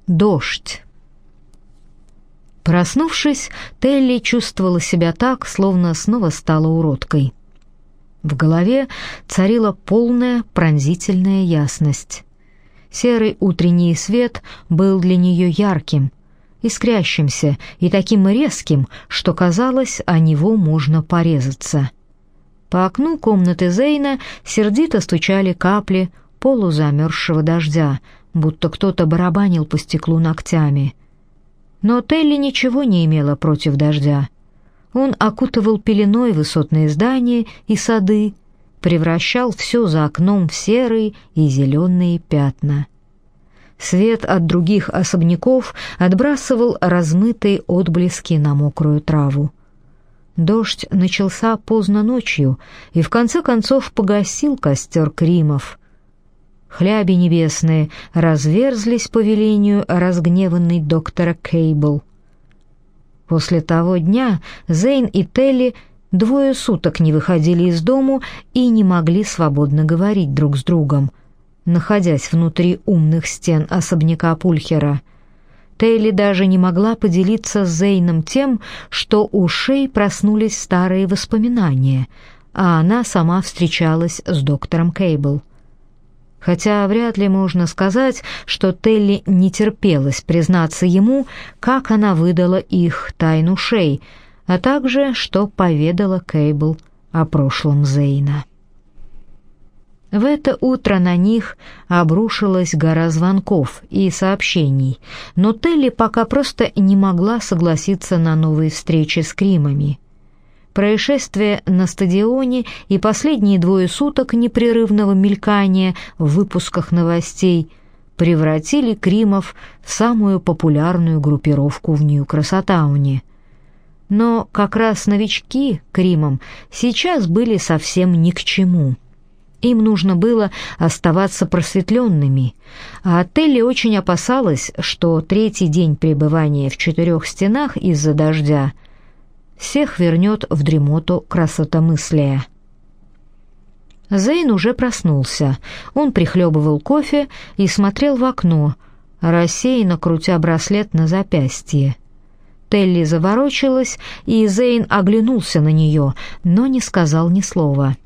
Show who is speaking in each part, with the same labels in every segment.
Speaker 1: Дождь. Проснувшись, Телли чувствовала себя так, словно снова стала уродкой. В голове царила полная пронзительная ясность. Серый утренний свет был для нее ярким, искрящимся и таким резким, что казалось, о него можно порезаться. По окну комнаты Зейна сердито стучали капли полузамерзшего дождя, будто кто-то барабанил по стеклу ногтями. Но Телли ничего не имела против дождя. Он окутывал пеленой высотные здания и сады, превращал все за окном в серые и зеленые пятна. Свет от других особняков отбрасывал размытые отблески на мокрую траву. Дождь начался поздно ночью и в конце концов погасил костер Кримов. Хляби небесные разверзлись по велению разгневанной доктора Кейбл. После того дня Зейн и Телли 2 суток не выходили из дому и не могли свободно говорить друг с другом, находясь внутри умных стен особняка Пульхера. Телли даже не могла поделиться с Зейном тем, что у Шей проснулись старые воспоминания, а она сама встречалась с доктором Кейбл. Хотя вряд ли можно сказать, что Телли не терпелось признаться ему, как она выдала их тайну Шей, а также, что поведала Кейбл о прошлом Зейна. В это утро на них обрушилась гора звонков и сообщений, но Телли пока просто не могла согласиться на новые встречи с Кримами. Происшествие на стадионе и последние 2 суток непрерывного мелькания в выпусках новостей превратили Кримов в самую популярную группировку в Нью-Красотауне. Но как раз новички Кримам сейчас были совсем ни к чему. Им нужно было оставаться просветленными, а Телли очень опасалась, что 3-й день пребывания в 4 стенах из-за дождя всех вернет в дремоту красотомыслия. Зейн уже проснулся. Он прихлебывал кофе и смотрел в окно, рассеянно крутя браслет на запястье. Телли заворочилась, и Зейн оглянулся на нее, но не сказал ни слова.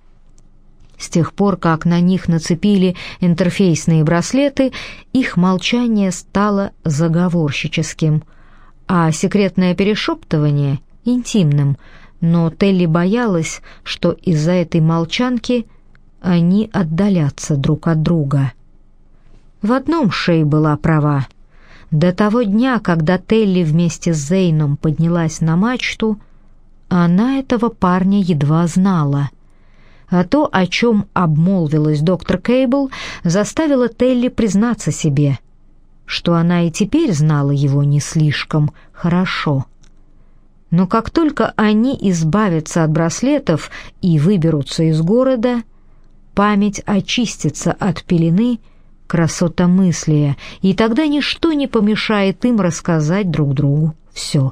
Speaker 1: С тех пор, как на них нацепили интерфейсные браслеты, их молчание стало заговорщическим, а секретное перешептывание — интимным, но Телли боялась, что из-за этой молчанки они отдалятся друг от друга. В одном Шей была права. До того дня, когда Телли вместе с Зейном поднялась на мачту, она этого парня едва знала. А то, о чем обмолвилась доктор Кейбл, заставило Телли признаться себе, что она и теперь знала его не слишком хорошо. Но как только они избавятся от браслетов и выберутся из города, память очистится от пелены красотомыслия, и тогда ничто не помешает им рассказать друг другу все.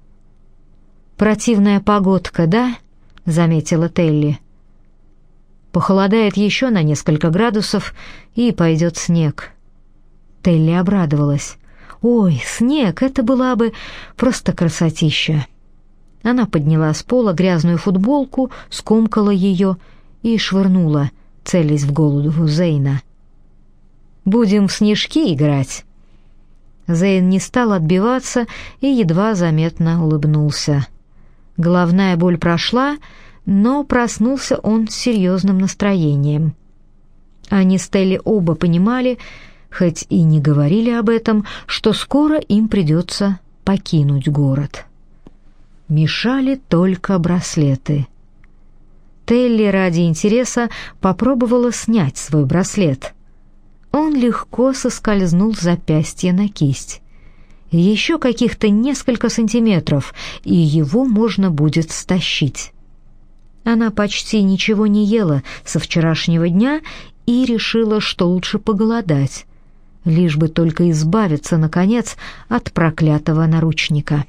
Speaker 1: «Противная погодка, да?» — заметила Телли. «Похолодает еще на несколько градусов, и пойдет снег». Телли обрадовалась. «Ой, снег, это была бы просто красотища!» Она подняла с пола грязную футболку, скомкала ее и швырнула, целясь в голову Зейна. «Будем в снежки играть». Зейн не стал отбиваться и едва заметно улыбнулся. Головная боль прошла, но проснулся он с серьезным настроением. Они с Телли оба понимали, хоть и не говорили об этом, что скоро им придется покинуть город. Мешали только браслеты. Телли ради интереса попробовала снять свой браслет. Он легко соскользнул с запястья на кисть. Еще каких-то несколько сантиметров, и его можно будет стащить. Она почти ничего не ела со вчерашнего дня и решила, что лучше поголодать, лишь бы только избавиться, наконец, от проклятого наручника.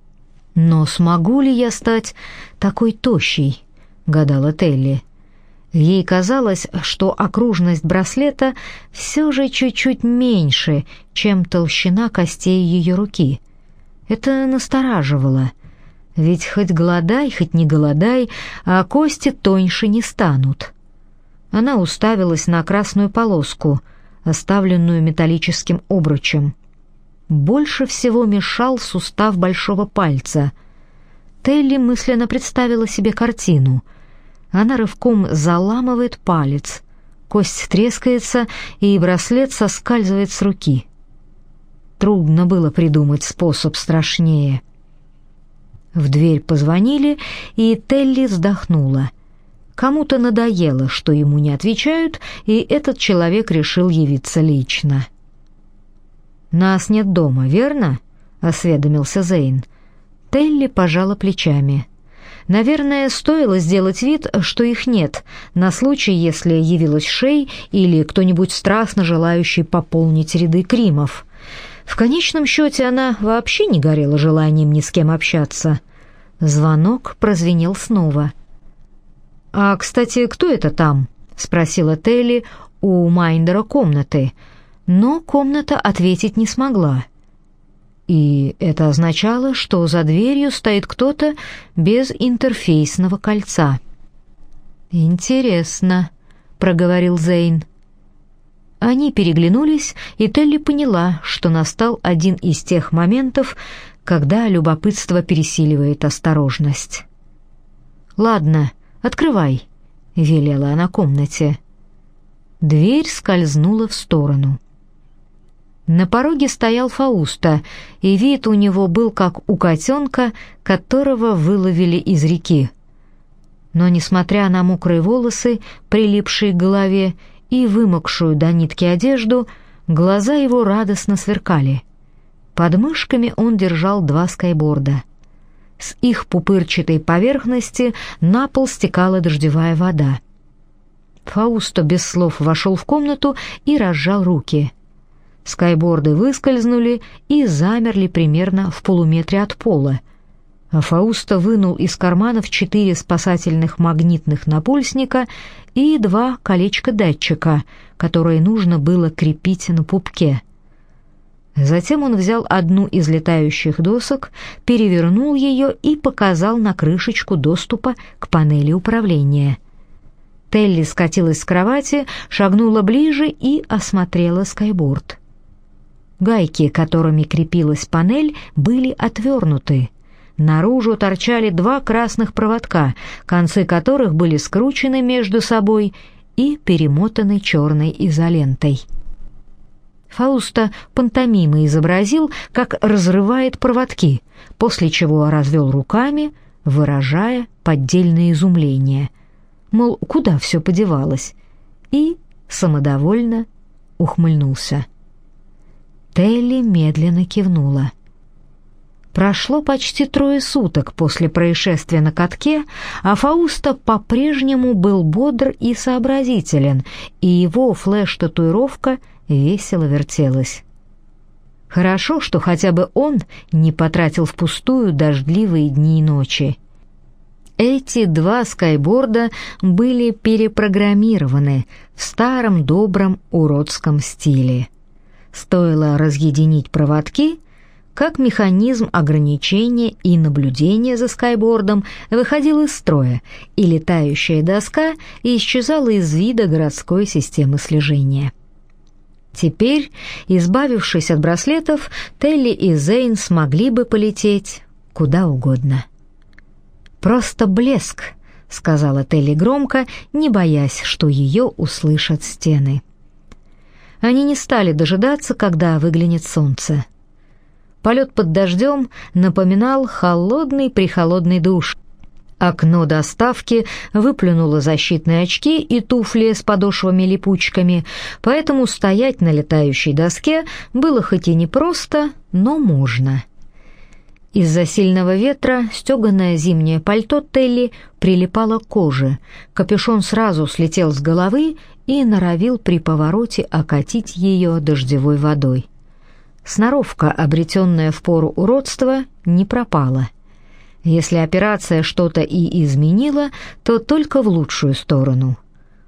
Speaker 1: «Но смогу ли я стать такой тощей?» — гадала Телли. Ей казалось, что окружность браслета все же чуть-чуть меньше, чем толщина костей ее руки. Это настораживало, ведь хоть голодай, хоть не голодай, а кости тоньше не станут. Она уставилась на красную полоску, оставленную металлическим обручем. Больше всего мешал сустав большого пальца. Телли мысленно представила себе картину. Она рывком заламывает палец, кость трескается, и браслет соскальзывает с руки. Трудно было придумать способ страшнее. В дверь позвонили, и Телли вздохнула. Кому-то надоело, что ему не отвечают, и этот человек решил явиться лично. «Нас нет дома, верно?» — осведомился Зейн. Телли пожала плечами. Наверное, стоило сделать вид, что их нет, на случай, если явилась Шей или кто-нибудь страстно желающий пополнить ряды Кримов. В конечном счете она вообще не горела желанием ни с кем общаться. Звонок прозвенел снова. «А, кстати, кто это там?» — спросила Телли у Майндера комнаты, но комната ответить не смогла. И это означало, что за дверью стоит кто-то без интерфейсного кольца. «Интересно», — проговорил Зейн. Они переглянулись, и Телли поняла, что настал один из тех моментов, когда любопытство пересиливает осторожность. «Ладно, открывай», — велела она комнате. Дверь скользнула в сторону. На пороге стоял Фауста, и вид у него был как у котенка, которого выловили из реки. Но, несмотря на мокрые волосы, прилипшие к голове, и вымокшую до нитки одежду, глаза его радостно сверкали. Под мышками он держал 2 скайборда. С их пупырчатой поверхности на пол стекала дождевая вода. Фаусто без слов вошел в комнату и разжал руки. Скайборды выскользнули и замерли примерно в полуметре от пола, а Фаусто вынул из карманов 4 спасательных магнитных напульсника и 2 колечка-датчика, которые нужно было крепить на пупке. Затем он взял одну из летающих досок, перевернул ее и показал на крышечку доступа к панели управления. Телли скатилась с кровати, шагнула ближе и осмотрела скайборд. Гайки, которыми крепилась панель, были отвернуты. Наружу торчали 2 красных проводка, концы которых были скручены между собой и перемотаны черной изолентой. Фаусто пантомимой изобразил, как разрывает проводки, после чего развел руками, выражая поддельное изумление. Мол, куда все подевалось? И самодовольно ухмыльнулся. Телли медленно кивнула. Прошло почти 3 суток после происшествия на катке, а Фаусто по-прежнему был бодр и сообразителен, и его флеш-татуировка весело вертелась. Хорошо, что хотя бы он не потратил впустую дождливые дни и ночи. Эти 2 скайборда были перепрограммированы в старом добром уродском стиле. Стоило разъединить проводки, как механизм ограничения и наблюдения за скайбордом выходил из строя, и летающая доска исчезала из вида городской системы слежения. Теперь, избавившись от браслетов, Телли и Зейн смогли бы полететь куда угодно. «Просто блеск», — сказала Телли громко, не боясь, что ее услышат стены. Они не стали дожидаться, когда выглянет солнце. Полет под дождем напоминал холодный-прехолодный душ. Окно доставки выплюнуло защитные очки и туфли с подошвами-липучками, поэтому стоять на летающей доске было хоть и непросто, но можно. Из-за сильного ветра стеганое зимнее пальто Телли прилипало к коже, капюшон сразу слетел с головы и норовил при повороте окатить ее дождевой водой. Сноровка, обретенная в пору уродства, не пропала. Если операция что-то и изменила, то только в лучшую сторону.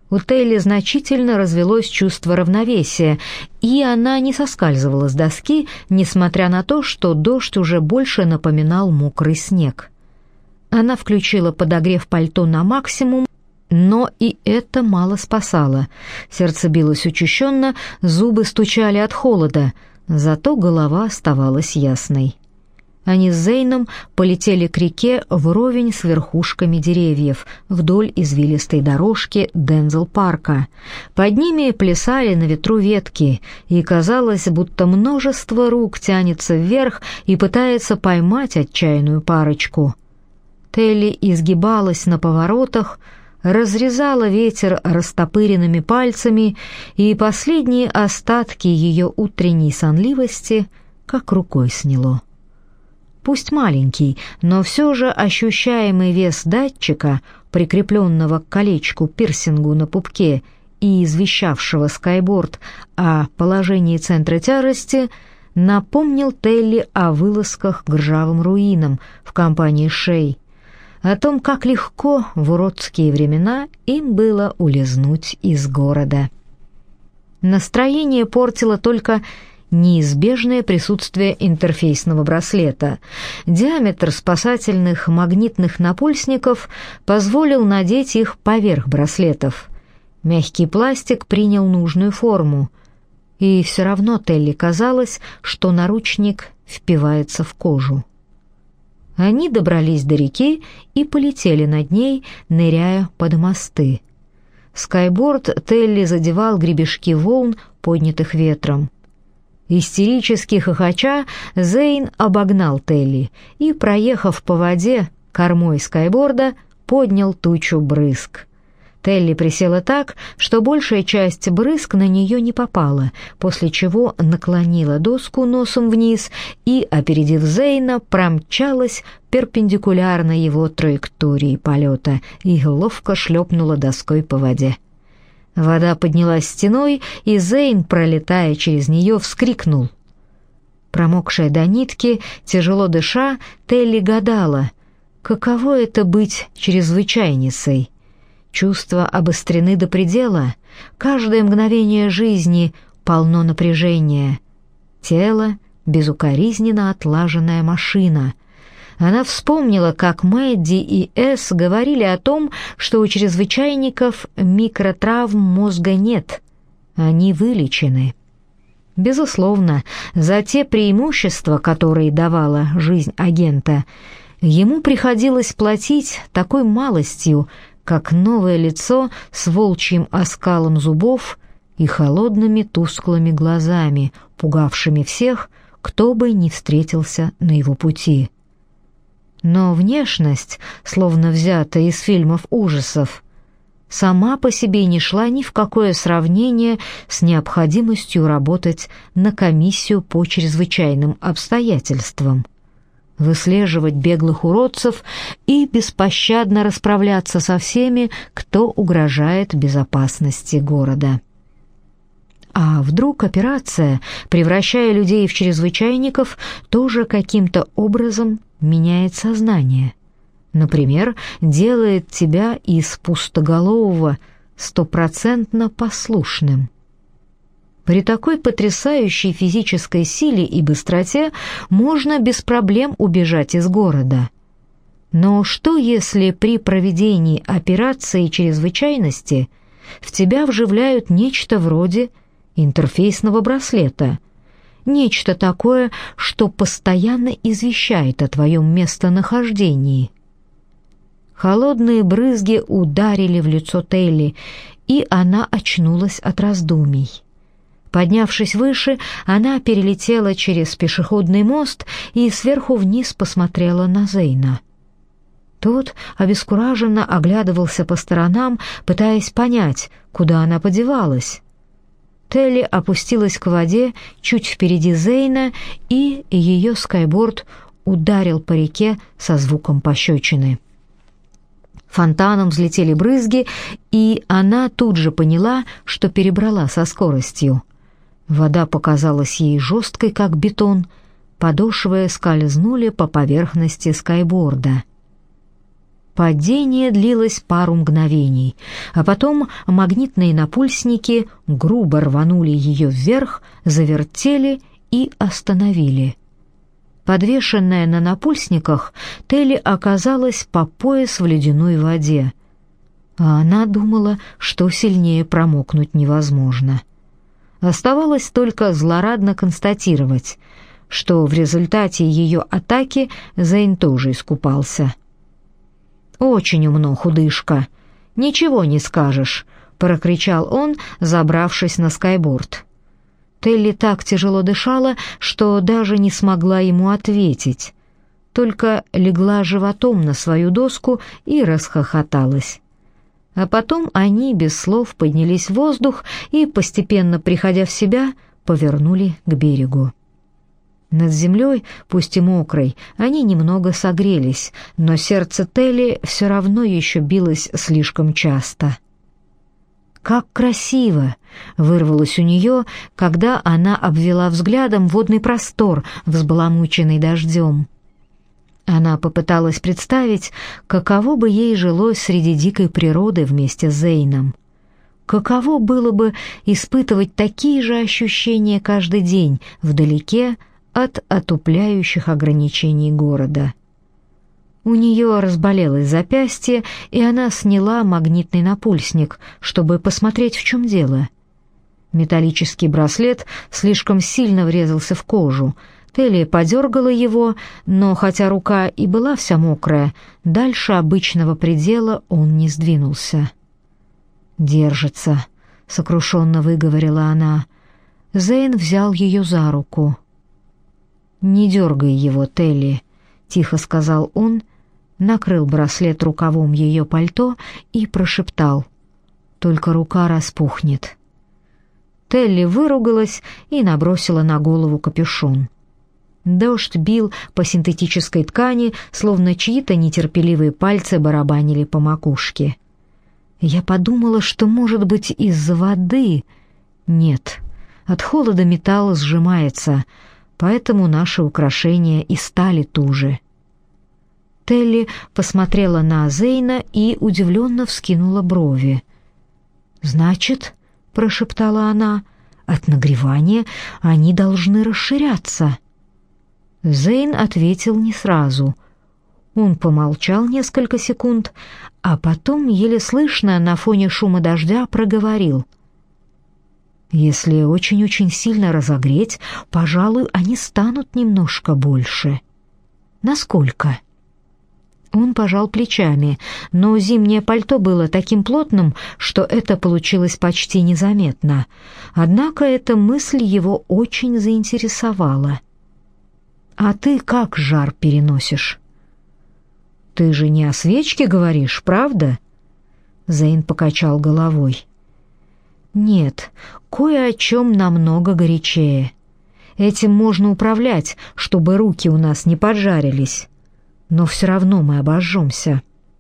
Speaker 1: У Телли значительно развелось чувство равновесия, и она не соскальзывала с доски, несмотря на то, что дождь уже больше напоминал мокрый снег. Она включила подогрев пальто на максимум, но и это мало спасало. Сердце билось учащенно, зубы стучали от холода, зато голова оставалась ясной. Они с Зейном полетели к реке вровень с верхушками деревьев вдоль извилистой дорожки Дензел-парка. Под ними плясали на ветру ветки, и казалось, будто множество рук тянется вверх и пытается поймать отчаянную парочку. Телли изгибалась на поворотах, разрезала ветер растопыренными пальцами, и последние остатки ее утренней сонливости как рукой сняло. Пусть маленький, но все же ощущаемый вес датчика, прикрепленного к колечку-пирсингу на пупке и извещавшего скайборд о положении центра тяжести, напомнил Телли о вылазках к ржавым руинам в компании Шей, о том, как легко в уродские времена им было улизнуть из города. Настроение портило только неизбежное присутствие интерфейсного браслета. Диаметр спасательных магнитных напульсников позволил надеть их поверх браслетов. Мягкий пластик принял нужную форму, и все равно Телли казалось, что наручник впивается в кожу. Они добрались до реки и полетели над ней, ныряя под мосты. Скайборд Телли задевал гребешки волн, поднятых ветром. Истерически хохоча, Зейн обогнал Телли и, проехав по воде кормой скайборда, поднял тучу брызг. Телли присела так, что большая часть брызг на нее не попала, после чего наклонила доску носом вниз и, опередив Зейна, промчалась перпендикулярно его траектории полета и ловко шлепнула доской по воде. Вода поднялась стеной, и Зейн, пролетая через нее, вскрикнул. Промокшая до нитки, тяжело дыша, Телли гадала, каково это быть чрезвычайницей. Чувства обострены до предела, каждое мгновение жизни полно напряжения. Тело — безукоризненно отлаженная машина. Она вспомнила, как Мэдди и Эс говорили о том, что у чрезвычайников микротравм мозга нет, они вылечены. Безусловно, за те преимущества, которые давала жизнь агента, ему приходилось платить такой малостью, как новое лицо с волчьим оскалом зубов и холодными тусклыми глазами, пугавшими всех, кто бы ни встретился на его пути. Но внешность, словно взятая из фильмов ужасов, сама по себе не шла ни в какое сравнение с необходимостью работать на комиссию по чрезвычайным обстоятельствам, выслеживать беглых уродцев и беспощадно расправляться со всеми, кто угрожает безопасности города. А вдруг операция, превращая людей в чрезвычайников, тоже каким-то образом меняет сознание? Например, делает тебя из пустоголового стопроцентно послушным. При такой потрясающей физической силе и быстроте можно без проблем убежать из города. Но что, если при проведении операции чрезвычайности в тебя вживляют нечто вроде интерфейсного браслета, нечто такое, что постоянно извещает о твоем местонахождении? Холодные брызги ударили в лицо Телли, и она очнулась от раздумий. Поднявшись выше, она перелетела через пешеходный мост и сверху вниз посмотрела на Зейна. Тот обескураженно оглядывался по сторонам, пытаясь понять, куда она подевалась. Телли опустилась к воде чуть впереди Зейна, и ее скайборд ударил по реке со звуком пощечины. Фонтаном взлетели брызги, и она тут же поняла, что перебрала со скоростью. Вода показалась ей жесткой, как бетон, подошвы скользнули по поверхности скайборда. Падение длилось пару мгновений, а потом магнитные напульсники грубо рванули ее вверх, завертели и остановили. Подвешенная на напульсниках, Телли оказалась по пояс в ледяной воде, а она думала, что сильнее промокнуть невозможно. Оставалось только злорадно констатировать, что в результате ее атаки Зейн тоже искупался. «Очень умно, худышка. Ничего не скажешь», — прокричал он, забравшись на скайборд. Телли так тяжело дышала, что даже не смогла ему ответить, только легла животом на свою доску и расхохоталась. А потом они без слов поднялись в воздух и, постепенно приходя в себя, повернули к берегу. Над землей, пусть и мокрой, они немного согрелись, но сердце Телли все равно еще билось слишком часто. «Как красиво!» — вырвалось у нее, когда она обвела взглядом водный простор, взбаламученный дождем. Она попыталась представить, каково бы ей жилось среди дикой природы вместе с Зейном. Каково было бы испытывать такие же ощущения каждый день вдалеке от отупляющих ограничений города. У нее разболелось запястье, и она сняла магнитный напульсник, чтобы посмотреть, в чем дело. Металлический браслет слишком сильно врезался в кожу. Телли подергала его, но хотя рука и была вся мокрая, дальше обычного предела он не сдвинулся. «Держится», — сокрушенно выговорила она. Зейн взял ее за руку. «Не дергай его, Телли», — тихо сказал он, накрыл браслет рукавом ее пальто и прошептал: «Только рука распухнет». Телли выругалась и набросила на голову капюшон. Дождь бил по синтетической ткани, словно чьи-то нетерпеливые пальцы барабанили по макушке. Я подумала, что, может быть, из-за воды. Нет, от холода металл сжимается, поэтому наши украшения и стали туже. Телли посмотрела на Зейна и удивленно вскинула брови. «Значит, — прошептала она, — от нагревания они должны расширяться». Зейн ответил не сразу. Он помолчал несколько секунд, а потом, еле слышно, на фоне шума дождя проговорил: «Если очень-очень сильно разогреть, пожалуй, они станут немножко больше». «Насколько?» Он пожал плечами, но зимнее пальто было таким плотным, что это получилось почти незаметно. Однако эта мысль его очень заинтересовала. «А ты как жар переносишь?» «Ты же не о свечке говоришь, правда?» Зейн покачал головой. «Нет, кое о чем намного горячее. Этим можно управлять, чтобы руки у нас не поджарились. Но все равно мы обожжемся».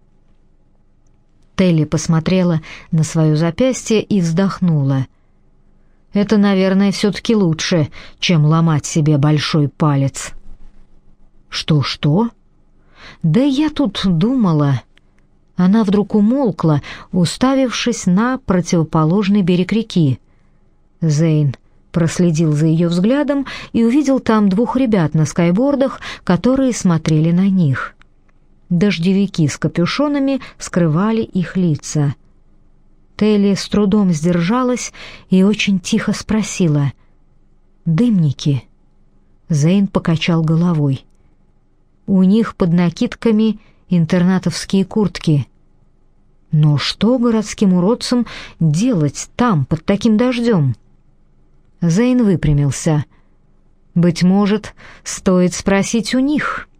Speaker 1: Телли посмотрела на свое запястье и вздохнула. «Это, наверное, все-таки лучше, чем ломать себе большой палец». «Что-что?» «Да я тут думала...» Она вдруг умолкла, уставившись на противоположный берег реки. Зейн проследил за ее взглядом и увидел там двух ребят на скайбордах, которые смотрели на них. Дождевики с капюшонами скрывали их лица. Телли с трудом сдержалась и очень тихо спросила: «Дымники?» Зейн покачал головой. «У них под накидками интернатовские куртки». «Но что городским уродцам делать там, под таким дождем?» Зейн выпрямился. «Быть может, стоит спросить у них».